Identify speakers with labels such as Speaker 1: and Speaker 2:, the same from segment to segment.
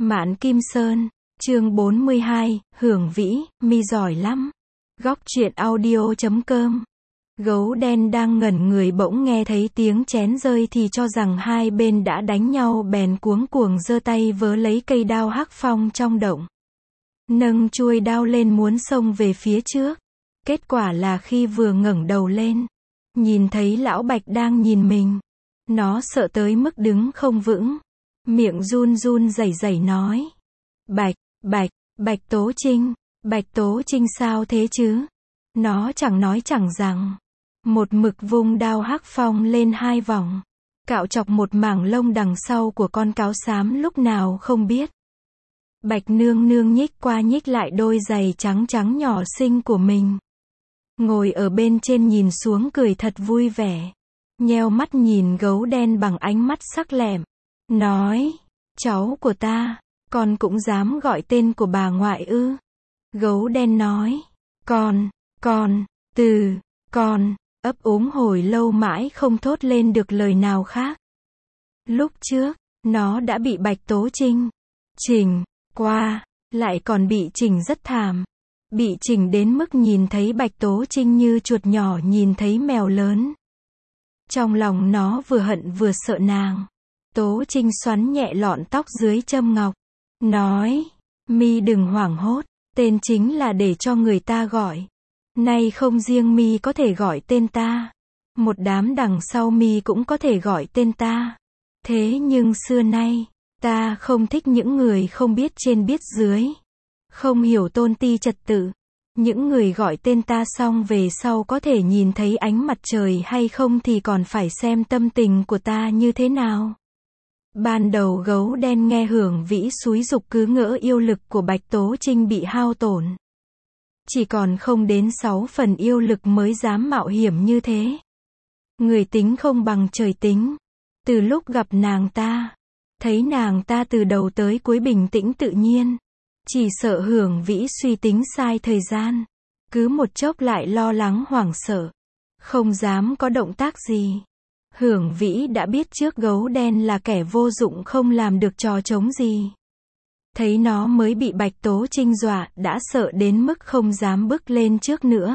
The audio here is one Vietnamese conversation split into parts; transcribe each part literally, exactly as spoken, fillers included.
Speaker 1: Mạn Kim Sơn, chương bốn mươi hai, Hưởng Vĩ, mi giỏi lắm. Góc truyện audio chấm com. Gấu đen đang ngẩn người bỗng nghe thấy tiếng chén rơi thì cho rằng hai bên đã đánh nhau bèn cuống cuồng giơ tay vớ lấy cây đao hắc phong trong động. Nâng chuôi đao lên muốn xông về phía trước. Kết quả là khi vừa ngẩng đầu lên, nhìn thấy lão Bạch đang nhìn mình. Nó sợ tới mức đứng không vững. Miệng run run rẩy rẩy nói. Bạch, Bạch, Bạch Tố Trinh, Bạch Tố Trinh sao thế chứ? Nó chẳng nói chẳng rằng. Một mực vung đao hắc phong lên hai vòng. Cạo chọc một mảng lông đằng sau của con cáo xám lúc nào không biết. Bạch nương nương nhích qua nhích lại đôi giày trắng trắng nhỏ xinh của mình. Ngồi ở bên trên nhìn xuống cười thật vui vẻ. Nheo mắt nhìn gấu đen bằng ánh mắt sắc lẹm. Nói, cháu của ta, con cũng dám gọi tên của bà ngoại ư? Gấu đen nói, con, con, từ, con, ấp úng hồi lâu mãi không thốt lên được lời nào khác. Lúc trước, nó đã bị Bạch Tố Trinh chỉnh qua, lại còn bị chỉnh rất thảm. Bị chỉnh đến mức nhìn thấy Bạch Tố Trinh như chuột nhỏ nhìn thấy mèo lớn. Trong lòng nó vừa hận vừa sợ nàng. Tố Trinh xoắn nhẹ lọn tóc dưới châm ngọc. Nói, mi đừng hoảng hốt, tên chính là để cho người ta gọi. Nay không riêng mi có thể gọi tên ta. Một đám đằng sau mi cũng có thể gọi tên ta. Thế nhưng xưa nay, ta không thích những người không biết trên biết dưới. Không hiểu tôn ti trật tự. Những người gọi tên ta xong về sau có thể nhìn thấy ánh mặt trời hay không thì còn phải xem tâm tình của ta như thế nào. Ban đầu gấu đen nghe Hưởng Vĩ xúi giục cứ ngỡ yêu lực của Bạch Tố Trinh bị hao tổn. Chỉ còn không đến sáu phần yêu lực mới dám mạo hiểm như thế. Người tính không bằng trời tính. Từ lúc gặp nàng ta, thấy nàng ta từ đầu tới cuối bình tĩnh tự nhiên. Chỉ sợ Hưởng Vĩ suy tính sai thời gian. Cứ một chốc lại lo lắng hoảng sợ. Không dám có động tác gì. Hưởng Vĩ đã biết trước gấu đen là kẻ vô dụng không làm được trò trống gì. Thấy nó mới bị Bạch Tố Trinh dọa đã sợ đến mức không dám bước lên trước nữa.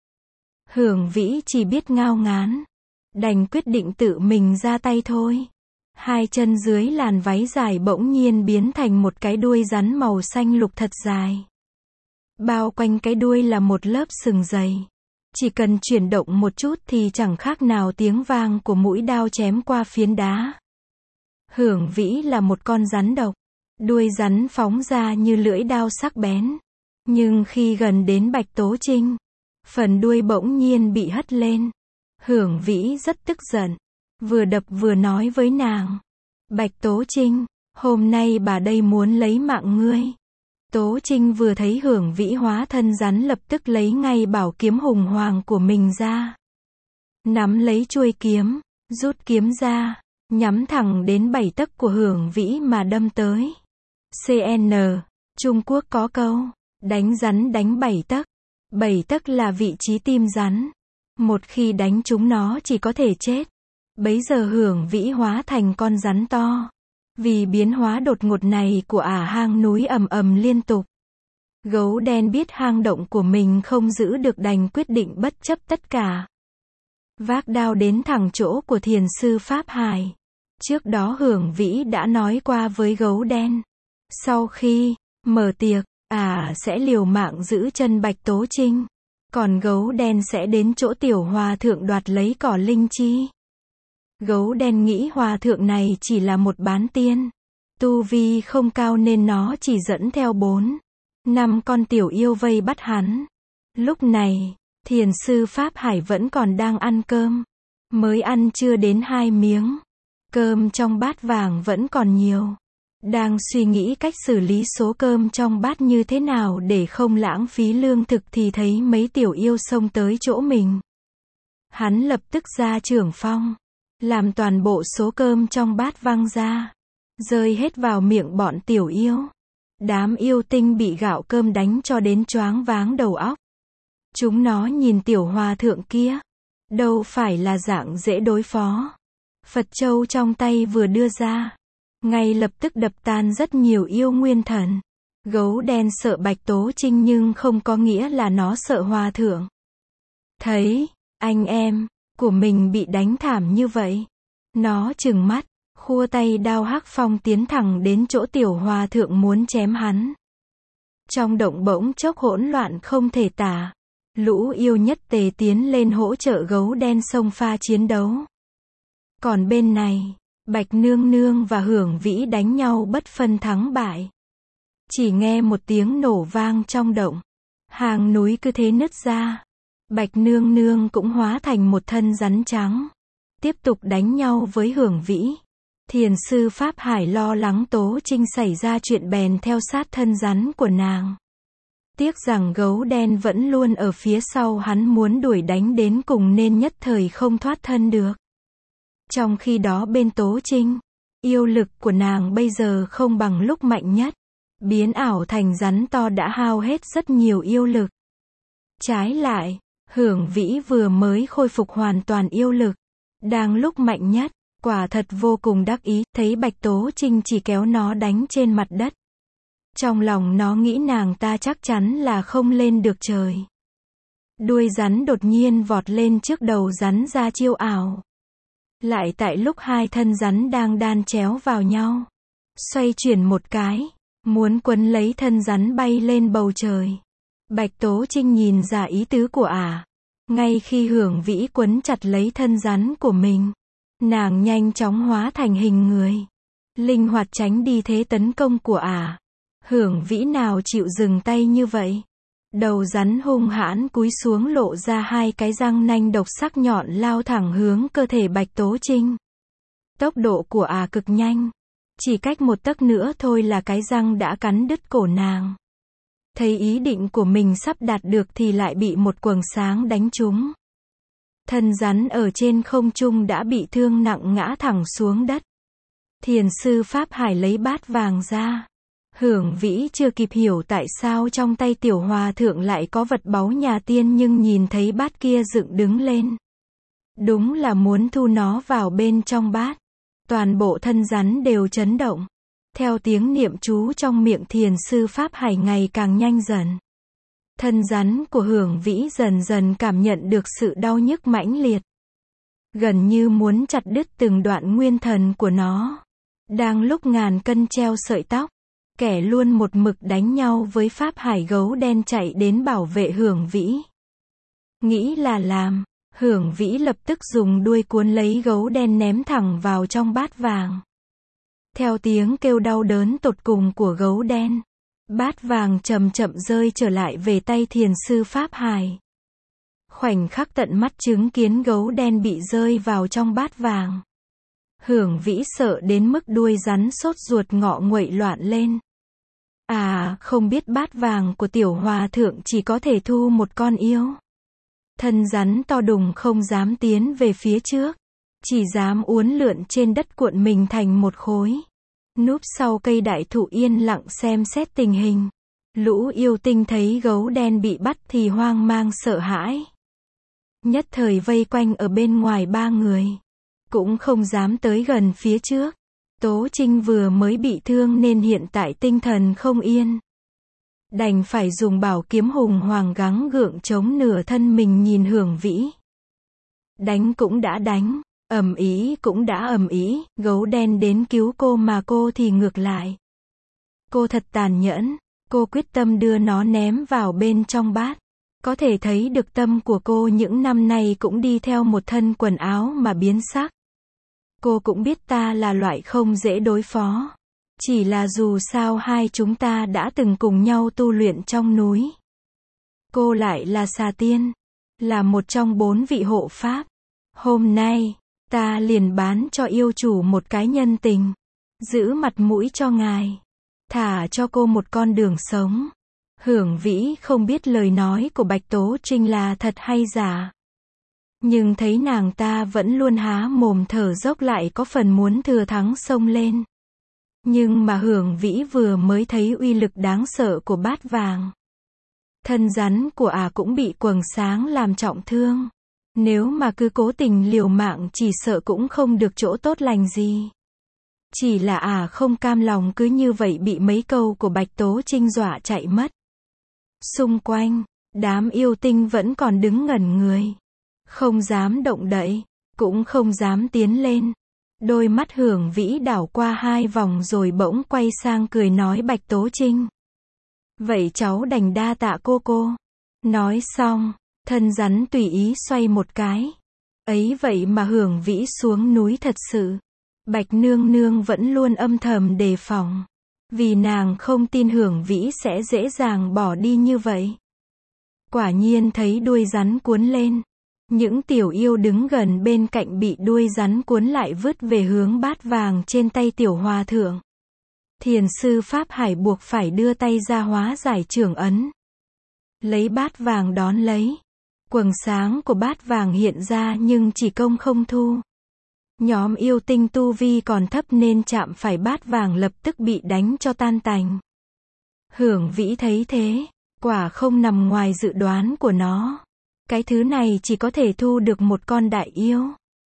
Speaker 1: Hưởng Vĩ chỉ biết ngao ngán. Đành quyết định tự mình ra tay thôi. Hai chân dưới làn váy dài bỗng nhiên biến thành một cái đuôi rắn màu xanh lục thật dài. Bao quanh cái đuôi là một lớp sừng dày. Chỉ cần chuyển động một chút thì chẳng khác nào tiếng vang của mũi đao chém qua phiến đá. Hưởng Vĩ là một con rắn độc. Đuôi rắn phóng ra như lưỡi đao sắc bén. Nhưng khi gần đến Bạch Tố Trinh, phần đuôi bỗng nhiên bị hất lên. Hưởng Vĩ rất tức giận. Vừa đập vừa nói với nàng. Bạch Tố Trinh, hôm nay bà đây muốn lấy mạng ngươi. Tố Trinh vừa thấy Hưởng Vĩ hóa thân rắn lập tức lấy ngay bảo kiếm hùng hoàng của mình ra. Nắm lấy chuôi kiếm, rút kiếm ra, nhắm thẳng đến bảy tấc của Hưởng Vĩ mà đâm tới. xê en Trung Quốc có câu, đánh rắn đánh bảy tấc. Bảy tấc là vị trí tim rắn. Một khi đánh trúng nó chỉ có thể chết. Bấy giờ Hưởng Vĩ hóa thành con rắn to. Vì biến hóa đột ngột này của ả hang núi ầm ầm liên tục. Gấu đen biết hang động của mình không giữ được đành quyết định bất chấp tất cả. Vác đao đến thẳng chỗ của thiền sư Pháp Hải. Trước đó Hưởng Vĩ đã nói qua với gấu đen. Sau khi mở tiệc, ả sẽ liều mạng giữ chân Bạch Tố Trinh. Còn gấu đen sẽ đến chỗ tiểu hòa thượng đoạt lấy cỏ linh chi. Gấu đen nghĩ hòa thượng này chỉ là một bán tiên. Tu vi không cao nên nó chỉ dẫn theo bốn, năm con tiểu yêu vây bắt hắn. Lúc này, thiền sư Pháp Hải vẫn còn đang ăn cơm. Mới ăn chưa đến hai miếng. Cơm trong bát vàng vẫn còn nhiều. Đang suy nghĩ cách xử lý số cơm trong bát như thế nào để không lãng phí lương thực thì thấy mấy tiểu yêu xông tới chỗ mình. Hắn lập tức ra trưởng phong. Làm toàn bộ số cơm trong bát văng ra. Rơi hết vào miệng bọn tiểu yêu. Đám yêu tinh bị gạo cơm đánh cho đến choáng váng đầu óc. Chúng nó nhìn tiểu hòa thượng kia. Đâu phải là dạng dễ đối phó. Phật châu trong tay vừa đưa ra. ngay lập tức đập tan rất nhiều yêu nguyên thần. Gấu đen sợ Bạch Tố Trinh nhưng không có nghĩa là nó sợ hòa thượng. Thấy anh em của mình bị đánh thảm như vậy, nó trừng mắt, khua tay đao hắc phong tiến thẳng đến chỗ tiểu hòa thượng muốn chém hắn. Trong động bỗng chốc hỗn loạn không thể tả. Lũ yêu nhất tề tiến lên hỗ trợ gấu đen xông pha chiến đấu. Còn bên này, Bạch Nương Nương và Hưởng Vĩ đánh nhau bất phân thắng bại. Chỉ nghe một tiếng nổ vang trong động. Hàng núi cứ thế nứt ra. Bạch Nương Nương cũng hóa thành một thân rắn trắng. Tiếp tục đánh nhau với Hưởng Vĩ. Thiền sư Pháp Hải lo lắng Tố Trinh xảy ra chuyện bèn theo sát thân rắn của nàng. Tiếc rằng gấu đen vẫn luôn ở phía sau hắn muốn đuổi đánh đến cùng nên nhất thời không thoát thân được. Trong khi đó bên Tố Trinh, yêu lực của nàng bây giờ không bằng lúc mạnh nhất. Biến ảo thành rắn to đã hao hết rất nhiều yêu lực. Trái lại, Hưởng Vĩ vừa mới khôi phục hoàn toàn yêu lực. Đang lúc mạnh nhất, quả thật vô cùng đắc ý, thấy Bạch Tố Trinh chỉ kéo nó đánh trên mặt đất. Trong lòng nó nghĩ nàng ta chắc chắn là không lên được trời. Đuôi rắn đột nhiên vọt lên trước đầu rắn ra chiêu ảo. Lại tại lúc hai thân rắn đang đan chéo vào nhau, xoay chuyển một cái, muốn quấn lấy thân rắn bay lên bầu trời. Bạch Tố Trinh nhìn ra ý tứ của ả. À. Ngay khi Hưởng Vĩ quấn chặt lấy thân rắn của mình, nàng nhanh chóng hóa thành hình người, linh hoạt tránh đi thế tấn công của ả. À. Hưởng Vĩ nào chịu dừng tay như vậy. Đầu rắn hung hãn cúi xuống lộ ra hai cái răng nanh độc sắc nhọn lao thẳng hướng cơ thể Bạch Tố Trinh. Tốc độ của ả à cực nhanh. Chỉ cách một tấc nữa thôi là cái răng đã cắn đứt cổ nàng. Thấy ý định của mình sắp đạt được thì lại bị một quầng sáng đánh trúng. Thân rắn ở trên không trung đã bị thương nặng ngã thẳng xuống đất. Thiền sư Pháp Hải lấy bát vàng ra. Hưởng Vĩ chưa kịp hiểu tại sao trong tay tiểu hòa thượng lại có vật báu nhà tiên nhưng nhìn thấy bát kia dựng đứng lên. Đúng là muốn thu nó vào bên trong bát. Toàn bộ thân rắn đều chấn động. Theo tiếng niệm chú trong miệng thiền sư Pháp Hải ngày càng nhanh dần. Thân rắn của Hưởng Vĩ dần dần cảm nhận được sự đau nhức mãnh liệt. Gần như muốn chặt đứt từng đoạn nguyên thần của nó. Đang lúc ngàn cân treo sợi tóc. Kẻ luôn một mực đánh nhau với Pháp Hải gấu đen chạy đến bảo vệ Hưởng Vĩ. Nghĩ là làm, Hưởng Vĩ lập tức dùng đuôi cuốn lấy gấu đen ném thẳng vào trong bát vàng. Theo tiếng kêu đau đớn tột cùng của gấu đen, bát vàng chậm chậm rơi trở lại về tay thiền sư Pháp Hải. Khoảnh khắc tận mắt chứng kiến gấu đen bị rơi vào trong bát vàng. Hưởng Vĩ sợ đến mức đuôi rắn sốt ruột ngọ nguậy loạn lên. À, không biết bát vàng của tiểu hòa thượng chỉ có thể thu một con yêu. Thân rắn to đùng không dám tiến về phía trước. Chỉ dám uốn lượn trên đất cuộn mình thành một khối. Núp sau cây đại thụ yên lặng xem xét tình hình. Lũ yêu tinh thấy gấu đen bị bắt thì hoang mang sợ hãi. Nhất thời vây quanh ở bên ngoài ba người. Cũng không dám tới gần phía trước. Tố Trinh vừa mới bị thương nên hiện tại tinh thần không yên. Đành phải dùng bảo kiếm hùng hoàng gắng gượng chống nửa thân mình nhìn Hưởng Vĩ. Đánh cũng đã đánh, ầm ĩ cũng đã ầm ĩ, gấu đen đến cứu cô mà cô thì ngược lại. Cô thật tàn nhẫn, cô quyết tâm đưa nó ném vào bên trong bát. Có thể thấy được tâm của cô những năm nay cũng đi theo một thân quần áo mà biến sắc. Cô cũng biết ta là loại không dễ đối phó. Chỉ là dù sao hai chúng ta đã từng cùng nhau tu luyện trong núi. Cô lại là xà tiên, là một trong bốn vị hộ pháp. Hôm nay, ta liền bán cho yêu chủ một cái nhân tình. Giữ mặt mũi cho ngài. Thả cho cô một con đường sống. Hưởng Vĩ không biết lời nói của Bạch Tố Trinh là thật hay giả. Nhưng thấy nàng ta vẫn luôn há mồm thở dốc lại có phần muốn thừa thắng xông lên. Nhưng mà Hưởng Vĩ vừa mới thấy uy lực đáng sợ của bát vàng. Thân rắn của ả à cũng bị quầng sáng làm trọng thương. Nếu mà cứ cố tình liều mạng chỉ sợ cũng không được chỗ tốt lành gì. Chỉ là ả à không cam lòng cứ như vậy bị mấy câu của Bạch Tố Trinh dọa chạy mất. Xung quanh, đám yêu tinh vẫn còn đứng ngẩn người. Không dám động đậy, cũng không dám tiến lên. Đôi mắt Hưởng Vĩ đảo qua hai vòng rồi bỗng quay sang cười nói Bạch Tố Trinh. Vậy cháu đành đa tạ cô cô. Nói xong, thân rắn tùy ý xoay một cái. Ấy vậy mà Hưởng Vĩ xuống núi thật sự. Bạch nương nương vẫn luôn âm thầm đề phòng. Vì nàng không tin Hưởng Vĩ sẽ dễ dàng bỏ đi như vậy. Quả nhiên thấy đuôi rắn cuốn lên. Những tiểu yêu đứng gần bên cạnh bị đuôi rắn cuốn lại vứt về hướng bát vàng trên tay tiểu hòa thượng. Thiền sư Pháp Hải buộc phải đưa tay ra hóa giải trưởng ấn. Lấy bát vàng đón lấy. Quầng sáng của bát vàng hiện ra nhưng chỉ công không thu. Nhóm yêu tinh tu vi còn thấp nên chạm phải bát vàng lập tức bị đánh cho tan tành. Hưởng Vĩ thấy thế, quả không nằm ngoài dự đoán của nó. Cái thứ này chỉ có thể thu được một con đại yêu.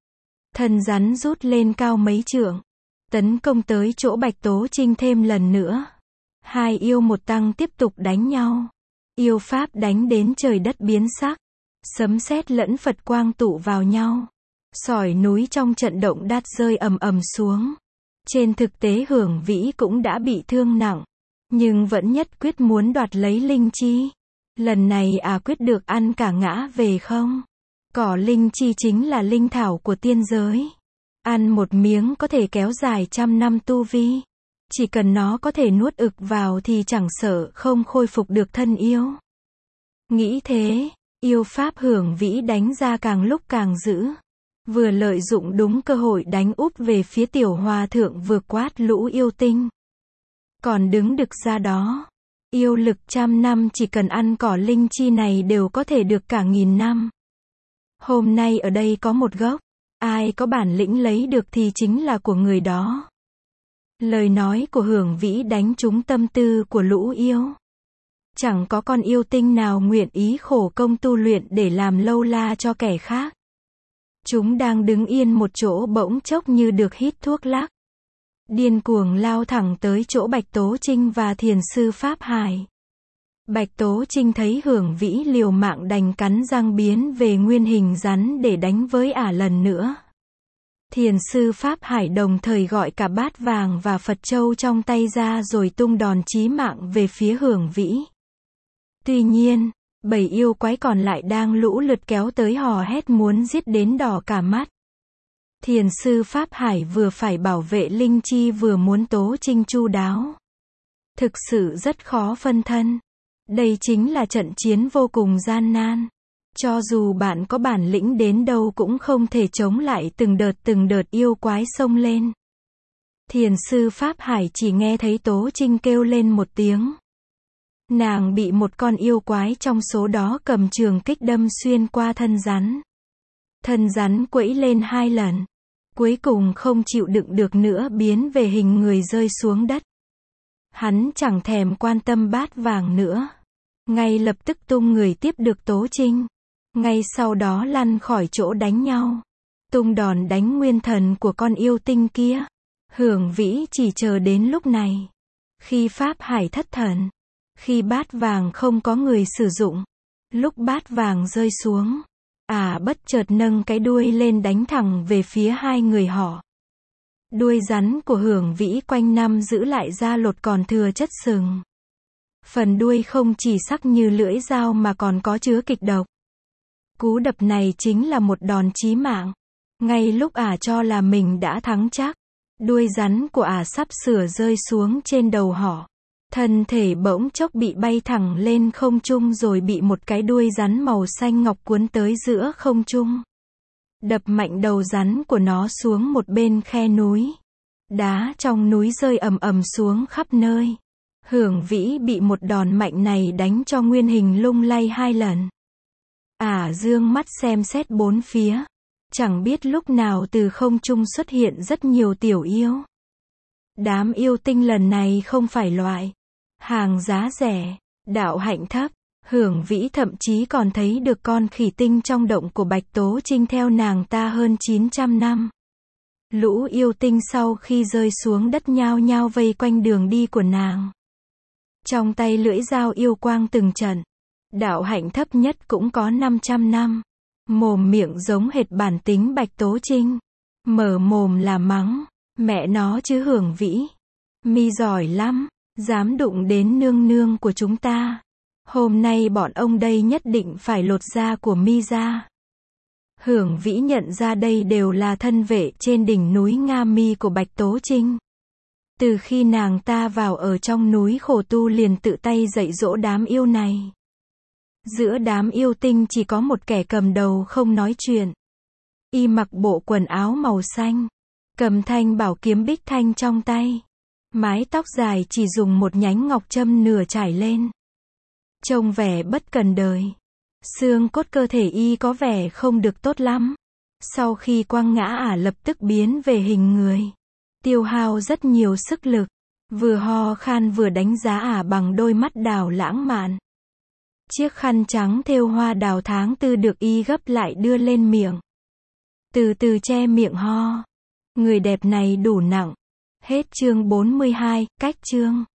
Speaker 1: Thân rắn rút lên cao mấy trượng, tấn công tới chỗ Bạch Tố Trinh thêm lần nữa. Hai yêu một tăng tiếp tục đánh nhau. Yêu pháp đánh đến trời đất biến sắc. Sấm sét lẫn Phật quang tụ vào nhau. Sỏi núi trong trận động đất rơi ầm ầm xuống. Trên thực tế Hưởng Vĩ cũng đã bị thương nặng, nhưng vẫn nhất quyết muốn đoạt lấy linh chi. Lần này à quyết được ăn cả ngã về không? Cỏ linh chi chính là linh thảo của tiên giới. Ăn một miếng có thể kéo dài trăm năm tu vi. Chỉ cần nó có thể nuốt ực vào thì chẳng sợ không khôi phục được thân yêu. Nghĩ thế, yêu pháp Hưởng Vĩ đánh ra càng lúc càng dữ. Vừa lợi dụng đúng cơ hội đánh úp về phía tiểu hòa thượng vừa quát lũ yêu tinh. Còn đứng đực ra đó. Yêu lực trăm năm chỉ cần ăn cỏ linh chi này đều có thể được cả nghìn năm. Hôm nay ở đây có một gốc. Ai có bản lĩnh lấy được thì chính là của người đó. Lời nói của Hưởng Vĩ đánh trúng tâm tư của lũ yêu. Chẳng có con yêu tinh nào nguyện ý khổ công tu luyện để làm lâu la cho kẻ khác. Chúng đang đứng yên một chỗ bỗng chốc như được hít thuốc lắc. Điên cuồng lao thẳng tới chỗ Bạch Tố Trinh và thiền sư Pháp Hải. Bạch Tố Trinh thấy Hưởng Vĩ liều mạng đành cắn răng biến về nguyên hình rắn để đánh với ả lần nữa. Thiền sư Pháp Hải đồng thời gọi cả bát vàng và Phật châu trong tay ra rồi tung đòn chí mạng về phía Hưởng Vĩ. Tuy nhiên, bầy yêu quái còn lại đang lũ lượt kéo tới hò hét muốn giết đến đỏ cả mắt. Thiền sư Pháp Hải vừa phải bảo vệ linh chi vừa muốn Tố Trinh chu đáo. Thực sự rất khó phân thân. Đây chính là trận chiến vô cùng gian nan. Cho dù bạn có bản lĩnh đến đâu cũng không thể chống lại từng đợt từng đợt yêu quái xông lên. Thiền sư Pháp Hải chỉ nghe thấy Tố Trinh kêu lên một tiếng. Nàng bị một con yêu quái trong số đó cầm trường kích đâm xuyên qua thân rắn. Thân rắn quẫy lên hai lần. Cuối cùng không chịu đựng được nữa biến về hình người rơi xuống đất. Hắn chẳng thèm quan tâm bát vàng nữa. Ngay lập tức tung người tiếp được Tố Trinh. Ngay sau đó lăn khỏi chỗ đánh nhau. Tung đòn đánh nguyên thần của con yêu tinh kia. Hưởng Vĩ chỉ chờ đến lúc này. Khi Pháp Hải thất thần. Khi bát vàng không có người sử dụng. Lúc bát vàng rơi xuống. À bất chợt nâng cái đuôi lên đánh thẳng về phía hai người họ. Đuôi rắn của Hưởng Vĩ quanh năm giữ lại da lột còn thừa chất sừng. Phần đuôi không chỉ sắc như lưỡi dao mà còn có chứa kịch độc. Cú đập này chính là một đòn chí mạng. Ngay lúc ả cho là mình đã thắng chắc. Đuôi rắn của ả sắp sửa rơi xuống trên đầu họ. Thân thể bỗng chốc bị bay thẳng lên không trung rồi bị một cái đuôi rắn màu xanh ngọc cuốn tới giữa không trung. Đập mạnh đầu rắn của nó xuống một bên khe núi. Đá trong núi rơi ầm ầm xuống khắp nơi. Hưởng Vĩ bị một đòn mạnh này đánh cho nguyên hình lung lay hai lần. Ả dương mắt xem xét bốn phía. Chẳng biết lúc nào từ không trung xuất hiện rất nhiều tiểu yêu. Đám yêu tinh lần này không phải loại hàng giá rẻ, đạo hạnh thấp. Hưởng Vĩ thậm chí còn thấy được con khỉ tinh trong động của Bạch Tố Trinh theo nàng ta hơn chín trăm năm. Lũ yêu tinh sau khi rơi xuống đất nhao nhao vây quanh đường đi của nàng. Trong tay lưỡi dao yêu quang từng trận. Đạo hạnh thấp nhất cũng có năm trăm năm. Mồm miệng giống hệt bản tính Bạch Tố Trinh. Mở mồm là mắng. Mẹ nó chứ Hưởng Vĩ. Mi giỏi lắm. Dám đụng đến nương nương của chúng ta. Hôm nay bọn ông đây nhất định phải lột da của Mi ra. Hưởng Vĩ nhận ra đây đều là thân vệ trên đỉnh núi Nga Mi của Bạch Tố Trinh. Từ khi nàng ta vào ở trong núi khổ tu liền tự tay dạy dỗ đám yêu này. Giữa đám yêu tinh chỉ có một kẻ cầm đầu không nói chuyện. Y mặc bộ quần áo màu xanh, cầm thanh bảo kiếm bích thanh trong tay. Mái tóc dài chỉ dùng một nhánh ngọc châm nửa trải lên. Trông vẻ bất cần đời. Xương cốt cơ thể y có vẻ không được tốt lắm. Sau khi quăng ngã ả lập tức biến về hình người. Tiêu hao rất nhiều sức lực. Vừa ho khan vừa đánh giá ả bằng đôi mắt đào lãng mạn. Chiếc khăn trắng thêu hoa đào tháng tư được y gấp lại đưa lên miệng. Từ từ che miệng ho. Người đẹp này đủ nặng. Hết chương bốn mươi hai, cách chương.